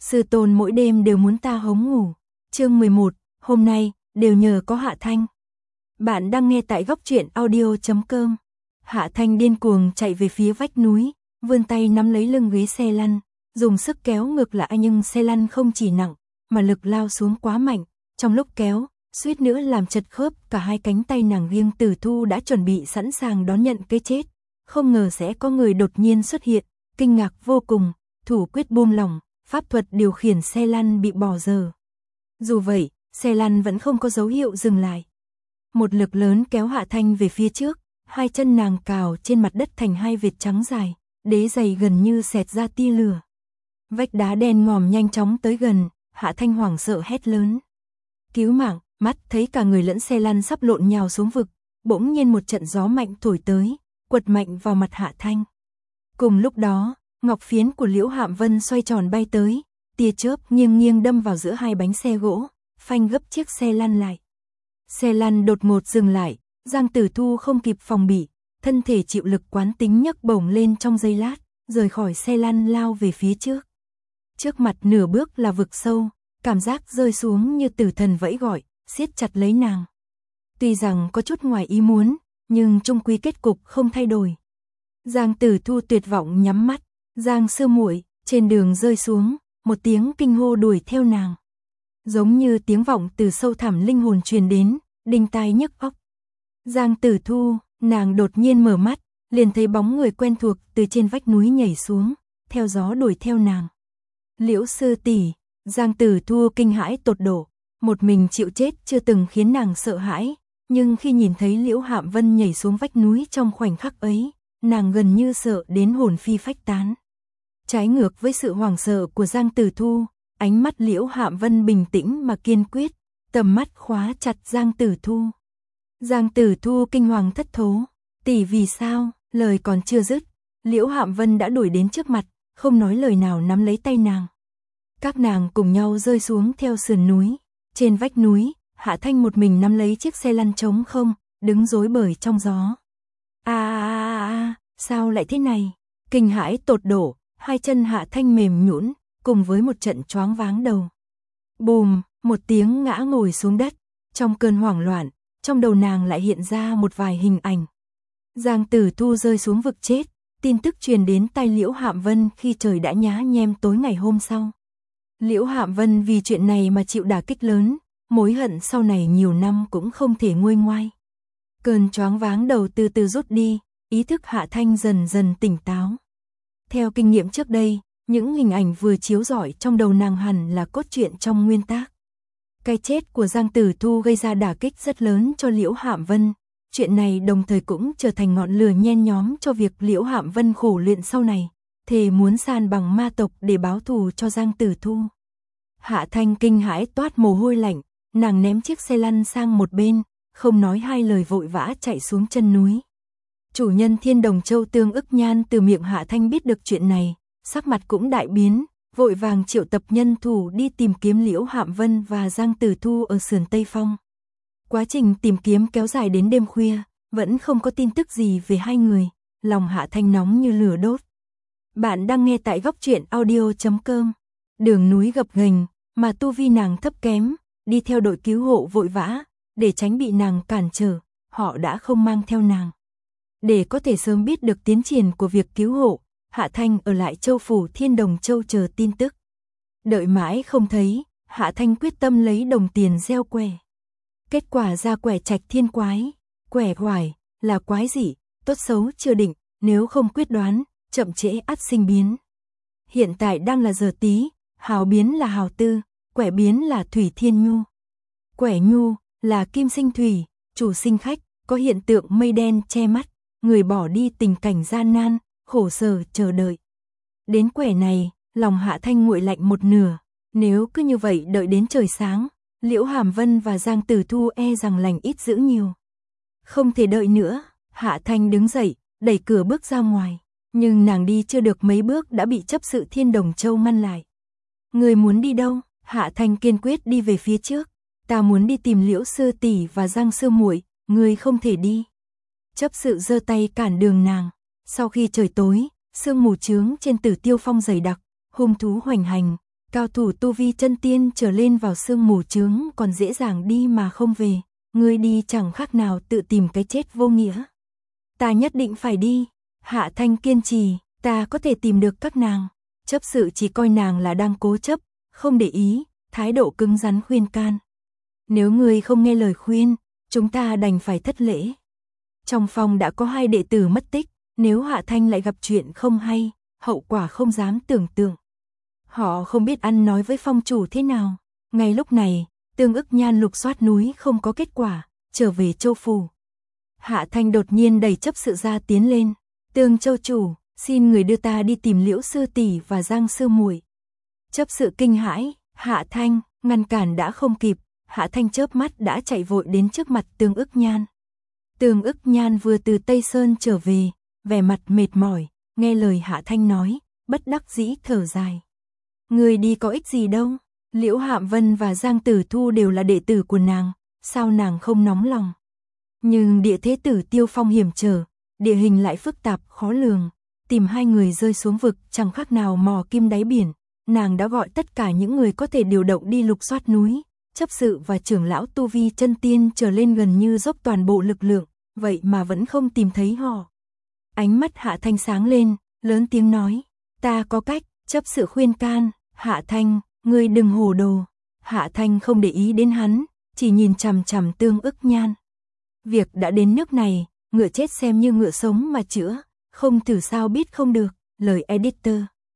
Sư tôn mỗi đêm đều muốn ta hống ngủ. Chương 11, hôm nay, đều nhờ có Hạ Thanh. Bạn đang nghe tại goctruyện.audio.com. Hạ Thanh điên cuồng chạy về phía vách núi, vươn tay nắm lấy lưng ghế xe lăn, dùng sức kéo ngược lại nhưng xe lăn không chỉ nặng, mà lực lao xuống quá mạnh. Trong lúc kéo, suýt nữa làm chật khớp cả hai cánh tay nàng. Riêng Tử Thu đã chuẩn bị sẵn sàng đón nhận cái chết. Không ngờ sẽ có người đột nhiên xuất hiện, kinh ngạc vô cùng, thủ quyết buông lỏng, pháp thuật điều khiển xe lăn bị bỏ dở. Dù vậy, xe lăn vẫn không có dấu hiệu dừng lại. Một lực lớn kéo Hạ Thanh về phía trước, hai chân nàng cào trên mặt đất thành hai vệt trắng dài, đế giày gần như xẹt ra tia lửa. Vách đá đen ngòm nhanh chóng tới gần, Hạ Thanh hoảng sợ hét lớn. Cứu mạng, mắt thấy cả người lẫn xe lăn sắp lộn nhào xuống vực, bỗng nhiên một trận gió mạnh thổi tới, quật mạnh vào mặt Hạ Thanh. Cùng lúc đó, ngọc phiến của Liễu Hạm Vân xoay tròn bay tới, tia chớp nghiêng nghiêng đâm vào giữa hai bánh xe gỗ, phanh gấp chiếc xe lăn lại. Xe lăn đột ngột dừng lại, Giang Tử Thu không kịp phòng bị, thân thể chịu lực quán tính nhấc bổng lên trong giây lát, rời khỏi xe lăn lao về phía trước. Trước mặt nửa bước là vực sâu, cảm giác rơi xuống như tử thần vẫy gọi, siết chặt lấy nàng. Tuy rằng có chút ngoài ý muốn, nhưng chung quy kết cục không thay đổi. Giang Tử Thu tuyệt vọng nhắm mắt, Giang sư muội, trên đường rơi xuống, một tiếng kinh hô đuổi theo nàng. Giống như tiếng vọng từ sâu thẳm linh hồn truyền đến, đinh tai nhức óc. Giang Tử Thu, nàng đột nhiên mở mắt, liền thấy bóng người quen thuộc từ trên vách núi nhảy xuống, theo gió đuổi theo nàng. Liễu sư tỷ, Giang Tử Thu kinh hãi tột độ, một mình chịu chết chưa từng khiến nàng sợ hãi, nhưng khi nhìn thấy Liễu Hạm Vân nhảy xuống vách núi trong khoảnh khắc ấy, nàng gần như sợ đến hồn phi phách tán. Trái ngược với sự hoảng sợ của Giang Tử Thu, ánh mắt Liễu Hạm Vân bình tĩnh mà kiên quyết, tầm mắt khóa chặt Giang Tử Thu. Giang Tử Thu kinh hoàng thất thố, tỷ vì sao, lời còn chưa dứt, Liễu Hạm Vân đã đuổi đến trước mặt, không nói lời nào nắm lấy tay nàng. Các nàng cùng nhau rơi xuống theo sườn núi, trên vách núi, Hạ Thanh một mình nắm lấy chiếc xe lăn trống không, đứng rối bời trong gió. Sao lại thế này? Kinh hãi tột độ, hai chân Hạ Thanh mềm nhũn, cùng với một trận choáng váng đầu. Bùm, một tiếng ngã ngồi xuống đất, trong cơn hoảng loạn, trong đầu nàng lại hiện ra một vài hình ảnh. Giang Tử Thu rơi xuống vực chết, tin tức truyền đến tai Liễu Hạm Vân khi trời đã nhá nhem tối ngày hôm sau. Liễu Hạm Vân vì chuyện này mà chịu đả kích lớn, mối hận sau này nhiều năm cũng không thể nguôi ngoai. Cơn choáng váng đầu từ từ rút đi, ý thức Hạ Thanh dần dần tỉnh táo. Theo kinh nghiệm trước đây, những hình ảnh vừa chiếu rọi trong đầu nàng hẳn là cốt truyện trong nguyên tác. Cái chết của Giang Tử Thu gây ra đả kích rất lớn cho Liễu Hạm Vân. Chuyện này đồng thời cũng trở thành ngọn lửa nhen nhóm cho việc Liễu Hạm Vân khổ luyện sau này, thề muốn san bằng ma tộc để báo thù cho Giang Tử Thu. Hạ Thanh kinh hãi toát mồ hôi lạnh, nàng ném chiếc xe lăn sang một bên, không nói hai lời vội vã chạy xuống chân núi. Chủ nhân Thiên Đồng Châu Tương Ức Nhan từ miệng Hạ Thanh biết được chuyện này, sắc mặt cũng đại biến, vội vàng triệu tập nhân thủ đi tìm kiếm Liễu Hạm Vân và Giang Tử Thu ở sườn Tây Phong. Quá trình tìm kiếm kéo dài đến đêm khuya, vẫn không có tin tức gì về hai người, lòng Hạ Thanh nóng như lửa đốt. Bạn đang nghe tại goctruyện.audio.com. Đường núi gập ghềnh, mà tu vi nàng thấp kém, đi theo đội cứu hộ vội vã, để tránh bị nàng cản trở, họ đã không mang theo nàng. Để có thể sớm biết được tiến triển của việc cứu hộ, Hạ Thanh ở lại châu phủ Thiên Đồng Châu chờ tin tức. Đợi mãi không thấy, Hạ Thanh quyết tâm lấy đồng tiền gieo quẻ. Kết quả ra quẻ trạch thiên quái, quẻ hoài, là quái gì, tốt xấu chưa định, nếu không quyết đoán, chậm trễ ắt sinh biến. Hiện tại đang là giờ Tý, hào biến là hào tư, quẻ biến là thủy thiên nhu. Quẻ nhu là kim sinh thủy, chủ sinh khách, có hiện tượng mây đen che mắt, người bỏ đi tình cảnh gian nan, khổ sở chờ đợi. Đến quẻ này, lòng Hạ Thanh nguội lạnh một nửa, nếu cứ như vậy đợi đến trời sáng, Liễu Hàm Vân và Giang Tử Thu e rằng lành ít dữ nhiều. Không thể đợi nữa, Hạ Thanh đứng dậy, đẩy cửa bước ra ngoài, nhưng nàng đi chưa được mấy bước đã bị chấp sự Thiên Đồng Châu ngăn lại. Người muốn đi đâu? Hạ Thanh kiên quyết đi về phía trước. Ta muốn đi tìm Liễu sư tỷ và Giang sư muội, người không thể đi. Chấp sự giơ tay cản đường nàng. Sau khi trời tối, sương mù chướng trên Tử Tiêu Phong dày đặc, hung thú hoành hành, Cao thủ tu vi chân tiên trở lên vào sương mù chướng còn dễ dàng đi mà không về, ngươi đi chẳng khác nào tự tìm cái chết vô nghĩa. Ta nhất định phải đi. Hạ Thanh kiên trì, ta có thể tìm được các nàng. Chấp sự chỉ coi nàng là đang cố chấp, không để ý, thái độ cứng rắn khuyên can. Nếu ngươi không nghe lời khuyên, chúng ta đành phải thất lễ. Trong phòng đã có 2 đệ tử mất tích, nếu Hạ Thanh lại gặp chuyện không hay, hậu quả không dám tưởng tượng. Họ không biết ăn nói với phong chủ thế nào. Ngay lúc này, Tương Ức Nhan lục soát núi không có kết quả, trở về Châu phủ. Hạ Thanh đột nhiên đẩy chấp sự ra tiến lên. Tương Châu chủ, xin người đưa ta đi tìm Liễu sư tỷ và Giang sư muội. Chấp sự kinh hãi, Hạ Thanh, ngăn cản đã không kịp, Hạ Thanh chớp mắt đã chạy vội đến trước mặt Tương Ức Nhan. Tương Ức Nhan vừa từ Tây Sơn trở về, vẻ mặt mệt mỏi, nghe lời Hạ Thanh nói, bất đắc dĩ thở dài. Người đi có ích gì đâu, Liễu Hạm Vân và Giang Tử Thu đều là đệ tử của nàng, sao nàng không nóng lòng. Nhưng địa thế Tử Tiêu Phong hiểm trở, địa hình lại phức tạp khó lường, tìm 2 người rơi xuống vực chẳng khác nào mò kim đáy biển, nàng đã gọi tất cả những người có thể điều động đi lục soát núi, chấp sự và trưởng lão tu vi chân tiên trở lên gần như dốc toàn bộ lực lượng, vậy mà vẫn không tìm thấy họ. Ánh mắt Hạ Thanh sáng lên, lớn tiếng nói, ta có cách. Chấp sự khuyên can, Hạ Thanh, ngươi đừng hồ đồ. Hạ Thanh không để ý đến hắn, chỉ nhìn chằm chằm Tương Ức Nhan. Việc đã đến nước này, ngựa chết xem như ngựa sống mà chữa, không thử sao biết không được, lời editor.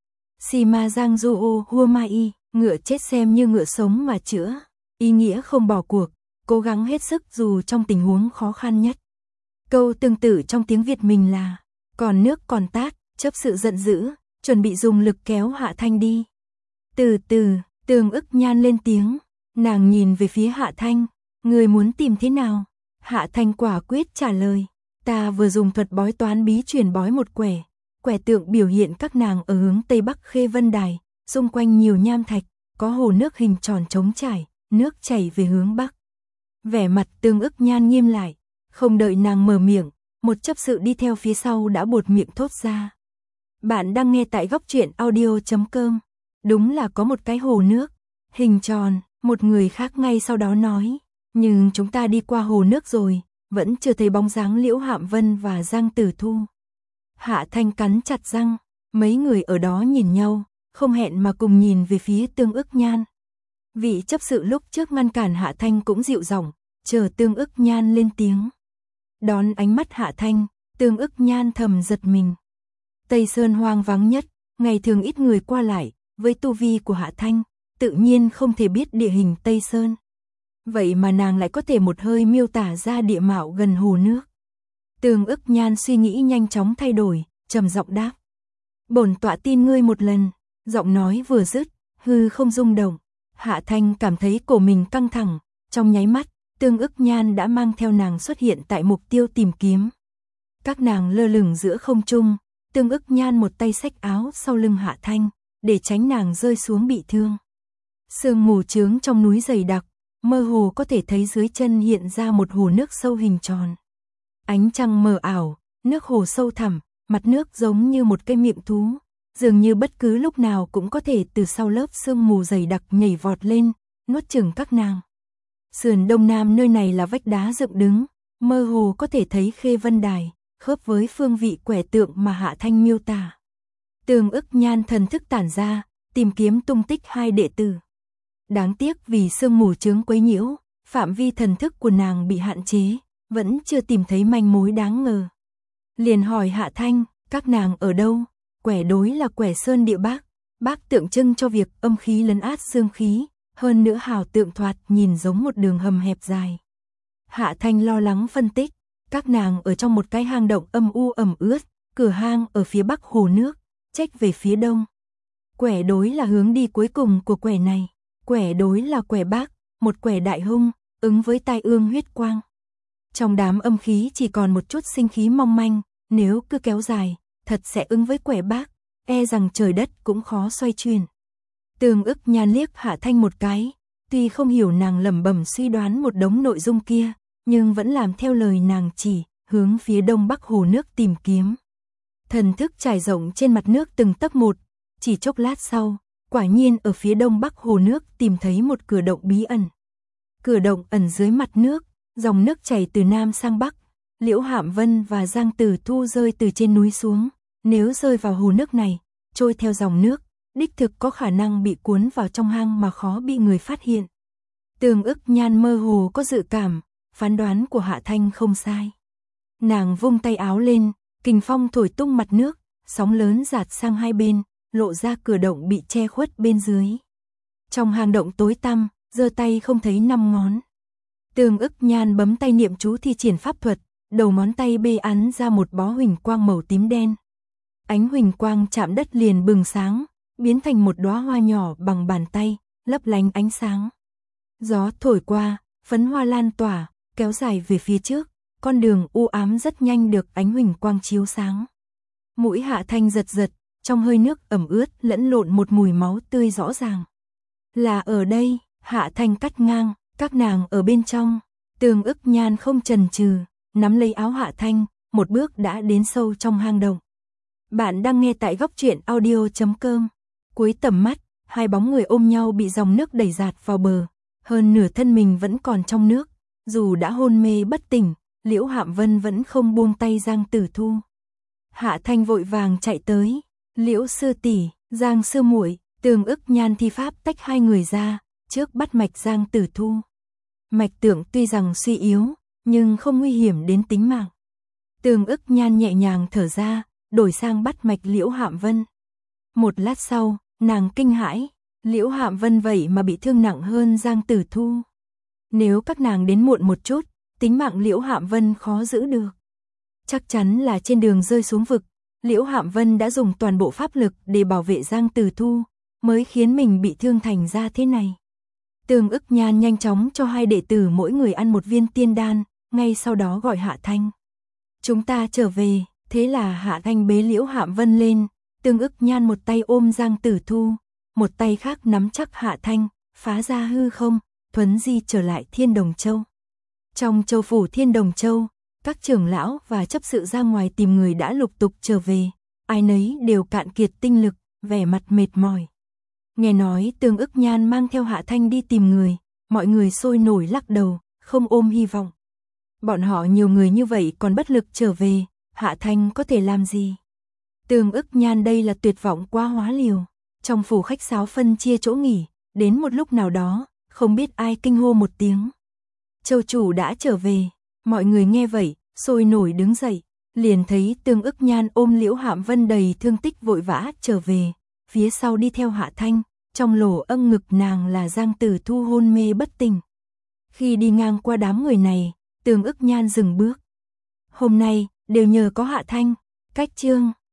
Sima Giang Zhou Huamai, ngựa chết xem như ngựa sống mà chữa, ý nghĩa không bỏ cuộc, cố gắng hết sức dù trong tình huống khó khăn nhất. Câu tương tự trong tiếng Việt mình là, còn nước còn tát, chấp sự giận dữ, chuẩn bị dùng lực kéo Hạ Thanh đi. Từ từ, Tương Ức Nhan lên tiếng, nàng nhìn về phía Hạ Thanh, người muốn tìm thế nào? Hạ Thanh quả quyết trả lời, ta vừa dùng thuật bói toán bí truyền bói một quẻ tượng biểu hiện các nàng ở hướng Tây Bắc Khê Vân Đài, xung quanh nhiều nham thạch, có hồ nước hình tròn trống trải, nước chảy về hướng Bắc. Vẻ mặt Tương Ức Nhan nghiêm lại, không đợi nàng mở miệng, một chấp sự đi theo phía sau đã buột miệng thốt ra. Bạn đang nghe tại góc truyện audio.com. Đúng là có một cái hồ nước, hình tròn, một người khác ngay sau đó nói. Nhưng chúng ta đi qua hồ nước rồi, vẫn chưa thấy bóng dáng Liễu Hạm Vân và Giang Tử Thu. Hạ Thanh cắn chặt răng, mấy người ở đó nhìn nhau, không hẹn mà cùng nhìn về phía Tương Ức Nhan. Vị chấp sự lúc trước ngăn cản Hạ Thanh cũng dịu giọng, chờ Tương Ức Nhan lên tiếng. Đón ánh mắt Hạ Thanh, Tương Ức Nhan thầm giật mình. Tây Sơn hoang vắng nhất, ngày thường ít người qua lại, với tu vi của Hạ Thanh, tự nhiên không thể biết địa hình Tây Sơn. Vậy mà nàng lại có thể một hơi miêu tả ra địa mạo gần hồ nước. Tương Ức Nhan suy nghĩ nhanh chóng thay đổi, trầm giọng đáp. Bổn tọa tin ngươi một lần, giọng nói vừa dứt, hư không rung động. Hạ Thanh cảm thấy cổ mình căng thẳng, trong nháy mắt, Tương Ức Nhan đã mang theo nàng xuất hiện tại mục tiêu tìm kiếm. Các nàng lơ lửng giữa không trung, Tương Ức Nhan một tay xách áo sau lưng Hạ Thanh, để tránh nàng rơi xuống bị thương. Sương mù chướng trong núi dày đặc, mơ hồ có thể thấy dưới chân hiện ra một hồ nước sâu hình tròn. Ánh trăng mờ ảo, nước hồ sâu thẳm, mặt nước giống như một cái miệng thú, dường như bất cứ lúc nào cũng có thể từ sau lớp sương mù dày đặc nhảy vọt lên, nuốt chửng các nàng. Sườn đông nam nơi này là vách đá dựng đứng, mơ hồ có thể thấy Khê Vân Đài, khớp với phương vị quẻ tượng mà Hạ Thanh miêu tả. Tương Ức Nhan thần thức tản ra, tìm kiếm tung tích 2 đệ tử. Đáng tiếc vì sương mù chướng quấy nhiễu, phạm vi thần thức của nàng bị hạn chế, vẫn chưa tìm thấy manh mối đáng ngờ. Liền hỏi Hạ Thanh, các nàng ở đâu? Quẻ đối là quẻ sơn địa bác, bác tượng trưng cho việc âm khí lấn át dương khí, hơn nữa hào tượng thoạt nhìn giống một đường hầm hẹp dài. Hạ Thanh lo lắng phân tích, các nàng ở trong một cái hang động âm u ẩm ướt, cửa hang ở phía bắc hồ nước, chếch về phía đông. Quẻ đối là hướng đi cuối cùng của quẻ này, quẻ đối là quẻ bác, một quẻ đại hung, ứng với tai ương huyết quang. Trong đám âm khí chỉ còn một chút sinh khí mong manh, nếu cứ kéo dài, thật sẽ ứng với quẻ bác, e rằng trời đất cũng khó xoay chuyển. Tương Ức Nhan liếc Hạ Thanh một cái, tuy không hiểu nàng lẩm bẩm suy đoán một đống nội dung kia, nhưng vẫn làm theo lời nàng chỉ, hướng phía đông bắc hồ nước tìm kiếm. Thần thức trải rộng trên mặt nước từng tấc một, chỉ chốc lát sau, quả nhiên ở phía đông bắc hồ nước tìm thấy một cửa động bí ẩn. Cửa động ẩn dưới mặt nước, dòng nước chảy từ nam sang bắc, Liễu Hạm Vân và Giang Tử Thu rơi từ trên núi xuống, nếu rơi vào hồ nước này, trôi theo dòng nước, đích thực có khả năng bị cuốn vào trong hang mà khó bị người phát hiện. Tường Ức Nhan mơ hồ có dự cảm, phán đoán của Hạ Thanh không sai. Nàng vung tay áo lên, kình phong thổi tung mặt nước, sóng lớn dạt sang hai bên, lộ ra cửa động bị che khuất bên dưới. Trong hang động tối tăm, giơ tay không thấy 5 ngón. Tường Ức Nhan bấm tay niệm chú thi triển pháp thuật, đầu ngón tay bê ắn ra một bó huỳnh quang màu tím đen. Ánh huỳnh quang chạm đất liền bừng sáng, biến thành một đóa hoa nhỏ bằng bàn tay, lấp lánh ánh sáng. Gió thổi qua, phấn hoa lan tỏa, kéo dài về phía trước, con đường u ám rất nhanh được ánh huỳnh quang chiếu sáng. Mũi Hạ Thanh giật giật, trong hơi nước ẩm ướt lẫn lộn một mùi máu tươi rõ ràng. Là ở đây, Hạ Thanh cắt ngang, các nàng ở bên trong. Tường Ức Nhan không chần chừ, nắm lấy áo Hạ Thanh, một bước đã đến sâu trong hang động. Bạn đang nghe tại goctruyện.audio.com. Cuối tầm mắt, hai bóng người ôm nhau bị dòng nước đẩy dạt vào bờ, hơn nửa thân mình vẫn còn trong nước, dù đã hôn mê bất tỉnh, Liễu Hạm Vân vẫn không buông tay Giang Tử Thu. Hạ Thanh vội vàng chạy tới, Liễu sư tỷ, Giang sư muội. Tường Ức Nhan thi pháp tách hai người ra, trước bắt mạch Giang Tử Thu. Mạch tượng tuy rằng suy yếu, nhưng không nguy hiểm đến tính mạng. Tường Ức Nhan nhẹ nhàng thở ra, đổi sang bắt mạch Liễu Hạm Vân. Một lát sau, nàng kinh hãi, Liễu Hạm Vân vậy mà bị thương nặng hơn Giang Tử Thu. Nếu các nàng đến muộn một chút, tính mạng Liễu Hạm Vân khó giữ được. Chắc chắn là trên đường rơi xuống vực, Liễu Hạm Vân đã dùng toàn bộ pháp lực để bảo vệ Giang Tử Thu, mới khiến mình bị thương thành ra thế này. Tường Ức Nhan nhanh chóng cho hai đệ tử mỗi người ăn một viên tiên đan, ngay sau đó gọi Hạ Thanh. Chúng ta trở về, thế là Hạ Thanh bế Liễu Hạm Vân lên, Tường Ức Nhan một tay ôm Giang Tử Thu, một tay khác nắm chắc Hạ Thanh, phá ra hư không, thuấn di trở lại Thiên Đồng Châu. Trong châu phủ Thiên Đồng Châu, các trưởng lão và chấp sự ra ngoài tìm người đã lục tục trở về, ai nấy đều cạn kiệt tinh lực, vẻ mặt mệt mỏi. Nghe nói Tường Ức Nhan mang theo Hạ Thanh đi tìm người, mọi người sôi nổi lắc đầu, không ôm hy vọng. Bọn họ nhiều người như vậy còn bất lực trở về, Hạ Thanh có thể làm gì? Tường Ức Nhan đây là tuyệt vọng quá hóa liều. Trong phủ khách sáo phân chia chỗ nghỉ, đến một lúc nào đó, không biết ai kinh hô một tiếng. Châu chủ đã trở về, mọi người nghe vậy, sôi nổi đứng dậy, liền thấy Tường Ức Nhan ôm Liễu Hạm Vân đầy thương tích vội vã trở về, phía sau đi theo Hạ Thanh, trong lỗ âng ngực nàng là Giang Tử Thu hôn mê bất tỉnh. Khi đi ngang qua đám người này, Tường Ức Nhan dừng bước. Hôm nay, đều nhờ có Hạ Thanh, cách chương.